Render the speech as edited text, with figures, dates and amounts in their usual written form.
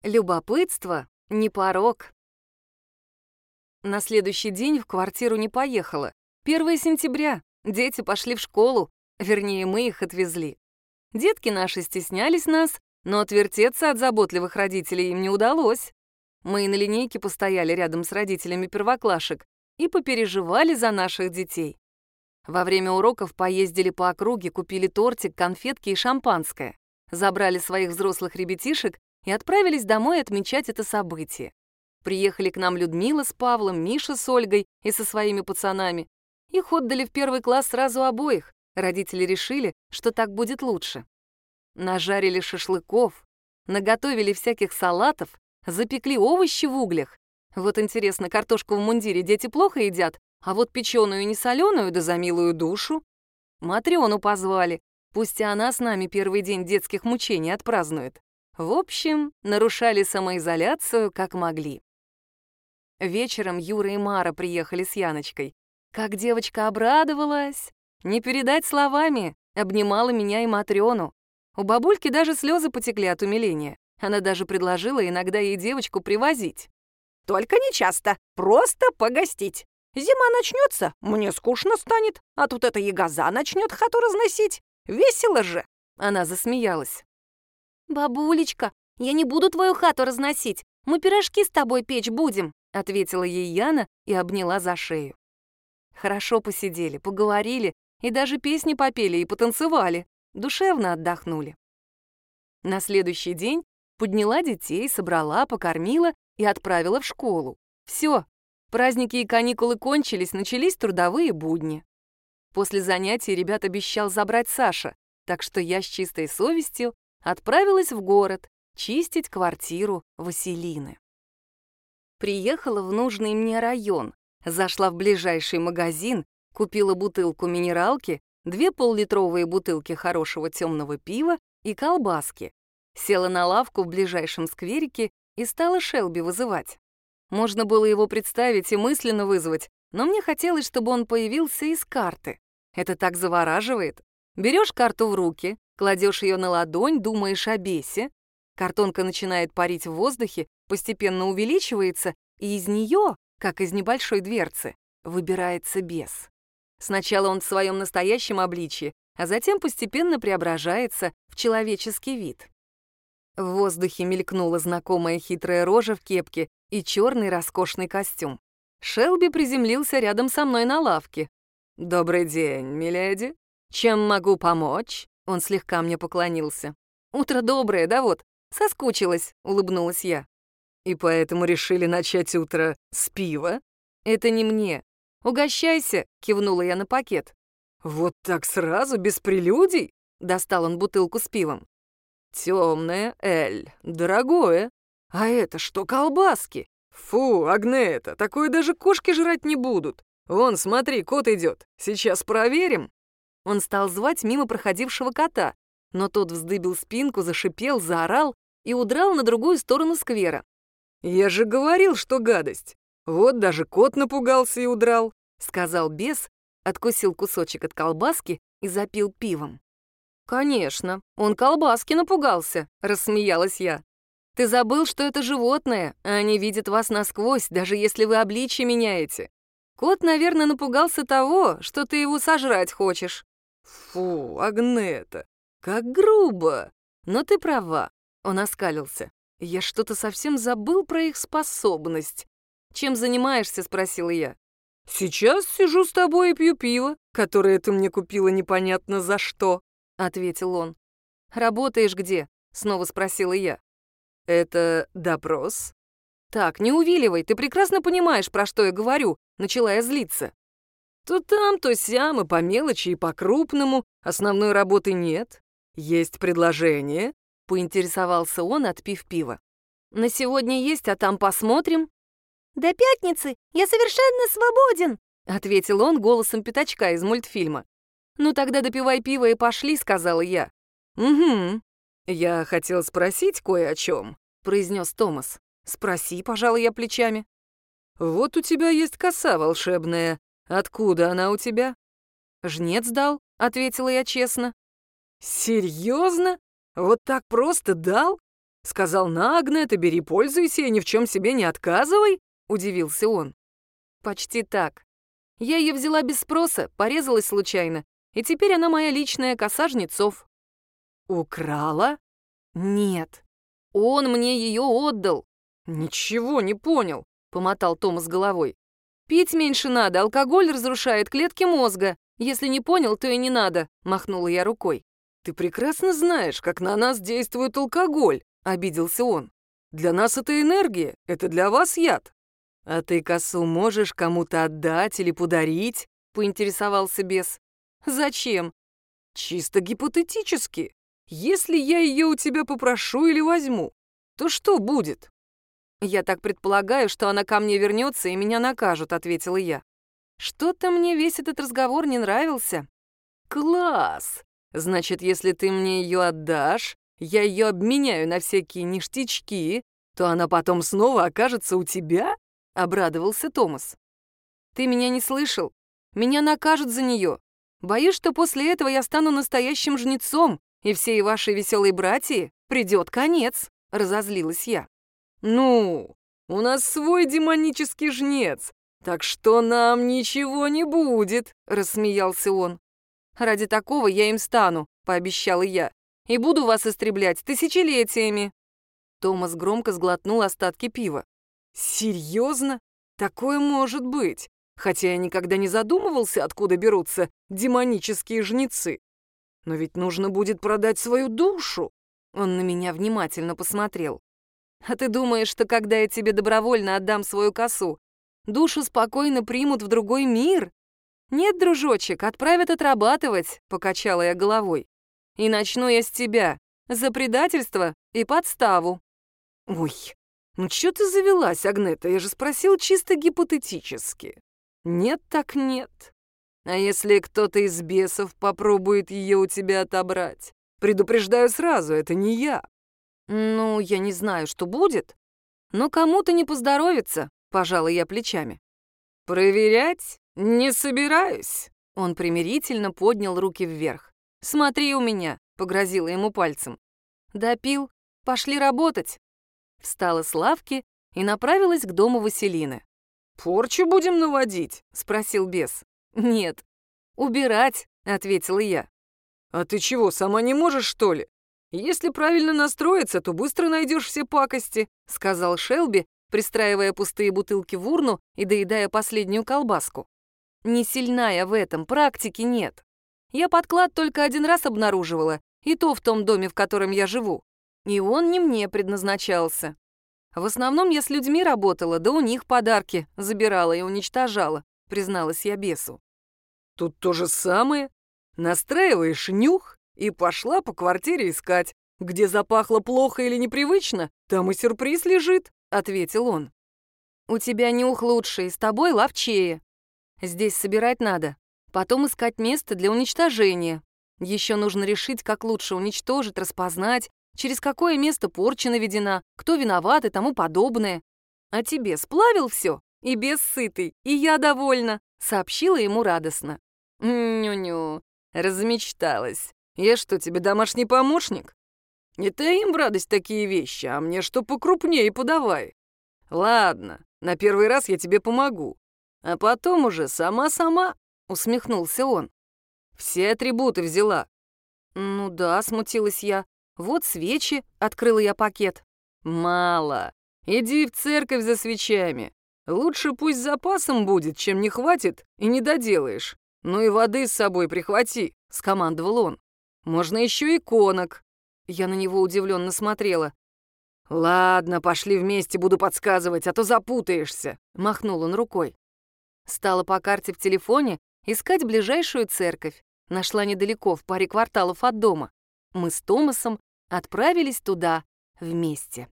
Любопытство — не порок. На следующий день в квартиру не поехала. 1 сентября. Дети пошли в школу. Вернее, мы их отвезли. Детки наши стеснялись нас, но отвертеться от заботливых родителей им не удалось. Мы и на линейке постояли рядом с родителями первоклашек и попереживали за наших детей. Во время уроков поездили по округе, купили тортик, конфетки и шампанское, забрали своих взрослых ребятишек и отправились домой отмечать это событие. Приехали к нам Людмила с Павлом, Миша с Ольгой и со своими пацанами. Их отдали в 1 класс сразу обоих. Родители решили, что так будет лучше. Нажарили шашлыков, наготовили всяких салатов, запекли овощи в углях. Вот интересно, картошку в мундире дети плохо едят, а вот печеную и несоленую, да за милую душу. Матрёну позвали, пусть и она с нами первый день детских мучений отпразднует. В общем, нарушали самоизоляцию как могли. Вечером Юра и Мара приехали с Яночкой. Как девочка обрадовалась! Не передать словами, обнимала меня и Матрёну. У бабульки даже слезы потекли от умиления. Она даже предложила иногда ей девочку привозить. «Только не часто, просто погостить. Зима начнется, мне скучно станет, а тут эта ягоза начнет хату разносить. Весело же!» Она засмеялась. «Бабулечка, я не буду твою хату разносить, мы пирожки с тобой печь будем», ответила ей Яна и обняла за шею. Хорошо посидели, поговорили и даже песни попели и потанцевали, душевно отдохнули. На следующий день подняла детей, собрала, покормила и отправила в школу. Все, праздники и каникулы кончились, начались трудовые будни. После занятий ребят обещал забрать Саша, так что я с чистой совестью отправилась в город чистить квартиру Василины. Приехала в нужный мне район, зашла в ближайший магазин, купила бутылку минералки, 2 пол-литровые бутылки хорошего темного пива и колбаски. Села на лавку в ближайшем скверике и стала Шелби вызывать. Можно было его представить и мысленно вызвать, но мне хотелось, чтобы он появился из карты. Это так завораживает. Берешь карту в руки, кладешь ее на ладонь, думаешь о бесе. Картонка начинает парить в воздухе, постепенно увеличивается, и из нее, как из небольшой дверцы, выбирается бес. Сначала он в своем настоящем обличье, а затем постепенно преображается в человеческий вид. В воздухе мелькнула знакомая хитрая рожа в кепке и черный роскошный костюм. Шелби приземлился рядом со мной на лавке. «Добрый день, миледи. Чем могу помочь?» Он слегка мне поклонился. «Утро доброе, да вот. Соскучилась», — улыбнулась я. «И поэтому решили начать утро с пива?» «Это не мне. Угощайся», — кивнула я на пакет. «Вот так сразу, без прелюдий?» — достал он бутылку с пивом. «Темное, Эль, дорогое. А это что, колбаски? Фу, Агнета, такое даже кошки жрать не будут. Вон, смотри, кот идет. Сейчас проверим». Он стал звать мимо проходившего кота, но тот вздыбил спинку, зашипел, заорал и удрал на другую сторону сквера. «Я же говорил, что гадость. Вот даже кот напугался и удрал», — сказал бес, откусил кусочек от колбаски и запил пивом. «Конечно, он колбаски напугался», — рассмеялась я. «Ты забыл, что это животное, а они видят вас насквозь, даже если вы обличье меняете. Кот, наверное, напугался того, что ты его сожрать хочешь». «Фу, Агнета, как грубо!» «Но ты права», — он оскалился. «Я что-то совсем забыл про их способность». «Чем занимаешься?» — спросила я. «Сейчас сижу с тобой и пью пиво, которое ты мне купила непонятно за что», — ответил он. «Работаешь где?» — снова спросила я. «Это допрос?» «Так, не увиливай, ты прекрасно понимаешь, про что я говорю», — начала я злиться. «То там, то сям, и по мелочи, и по-крупному. Основной работы нет. Есть предложение?» — поинтересовался он, отпив пиво. «На сегодня есть, а там посмотрим». «До пятницы я совершенно свободен», — ответил он голосом пятачка из мультфильма. «Ну тогда допивай пиво и пошли», — сказала я. «Угу. Я хотел спросить кое о чем», — произнес Томас. «Спроси», — пожала я плечами. «Вот у тебя есть коса волшебная. Откуда она у тебя?» «Жнец дал», — ответила я честно. «Серьезно? Вот так просто дал? Сказал: на, Агнета, бери, пользуйся и ни в чем себе не отказывай, удивился он. Почти так. Я ее взяла без спроса, порезалась случайно, и теперь она моя личная коса жнецов. Украла? Нет. Он мне ее отдал. Ничего не понял, помотал Томас головой. Пить меньше надо, алкоголь разрушает клетки мозга. Если не понял, то и не надо, махнула я рукой. Ты прекрасно знаешь, как на нас действует алкоголь, обиделся он. Для нас это энергия, это для вас яд. А ты косу можешь кому-то отдать или подарить? Поинтересовался бес. Зачем? Чисто гипотетически. Если я ее у тебя попрошу или возьму, то что будет? Я так предполагаю, что она ко мне вернется и меня накажут, ответила я. Что-то мне весь этот разговор не нравился. Класс! Значит, если ты мне ее отдашь, я ее обменяю на всякие ништячки, то она потом снова окажется у тебя? Обрадовался Томас. Ты меня не слышал? Меня накажут за нее. Боюсь, что после этого я стану настоящим жнецом, и всей вашей веселой братьи придет конец, разозлилась я. Ну, у нас свой демонический жнец, так что нам ничего не будет, рассмеялся он. Ради такого я им стану, пообещала я, и буду вас истреблять тысячелетиями. Томас громко сглотнул остатки пива. Серьезно? Такое может быть. Хотя я никогда не задумывался, откуда берутся демонические жнецы. Но ведь нужно будет продать свою душу. Он на меня внимательно посмотрел. А ты думаешь, что когда я тебе добровольно отдам свою косу, душу спокойно примут в другой мир? Нет, дружочек, отправят отрабатывать, покачала я головой. И начну я с тебя, за предательство и подставу. Ой, ну чё ты завелась, Агнета? Я же спросил чисто гипотетически. Нет так нет. А если кто-то из бесов попробует ее у тебя отобрать? Предупреждаю сразу, это не я. Ну, я не знаю, что будет, но кому-то не поздоровится, пожала я плечами. Проверять не собираюсь. Он примирительно поднял руки вверх. Смотри у меня, погрозила ему пальцем. Допил, пошли работать. Встала с лавки и направилась к дому Василины. «Порчу будем наводить?» — спросил бес. «Нет, убирать», — ответила я. «А ты чего, сама не можешь, что ли? Если правильно настроиться, то быстро найдешь все пакости», — сказал Шелби, пристраивая пустые бутылки в урну и доедая последнюю колбаску. «Не сильна я в этом, практики нет. Я подклад только один раз обнаруживала, и то в том доме, в котором я живу. И он не мне предназначался. В основном я с людьми работала, да у них подарки забирала и уничтожала», — призналась я бесу. «Тут то же самое. Настраиваешь нюх и пошла по квартире искать. Где запахло плохо или непривычно, там и сюрприз лежит», — ответил он. «У тебя нюх лучше, и с тобой ловчее. Здесь собирать надо, потом искать место для уничтожения. Еще нужно решить, как лучше уничтожить, распознать, через какое место порча наведена, кто виноват и тому подобное. А тебе сплавил все, и бес сытый, и я довольна», — сообщила ему радостно. «Ню-ню, размечталась. Я что, тебе домашний помощник? Это им в радость такие вещи, а мне что покрупнее подавай. Ладно, на первый раз я тебе помогу, а потом уже сама-сама», — усмехнулся он. «Все атрибуты взяла». «Ну да», — смутилась я. «Вот свечи», — открыла я пакет. «Мало. Иди в церковь за свечами. Лучше пусть с запасом будет, чем не хватит и не доделаешь. Ну и воды с собой прихвати», — скомандовал он. «Можно еще иконок». Я на него удивленно смотрела. «Ладно, пошли вместе, буду подсказывать, а то запутаешься», — махнул он рукой. Стала по карте в телефоне искать ближайшую церковь. Нашла недалеко, в паре кварталов от дома. Мы с Томасом отправились туда вместе.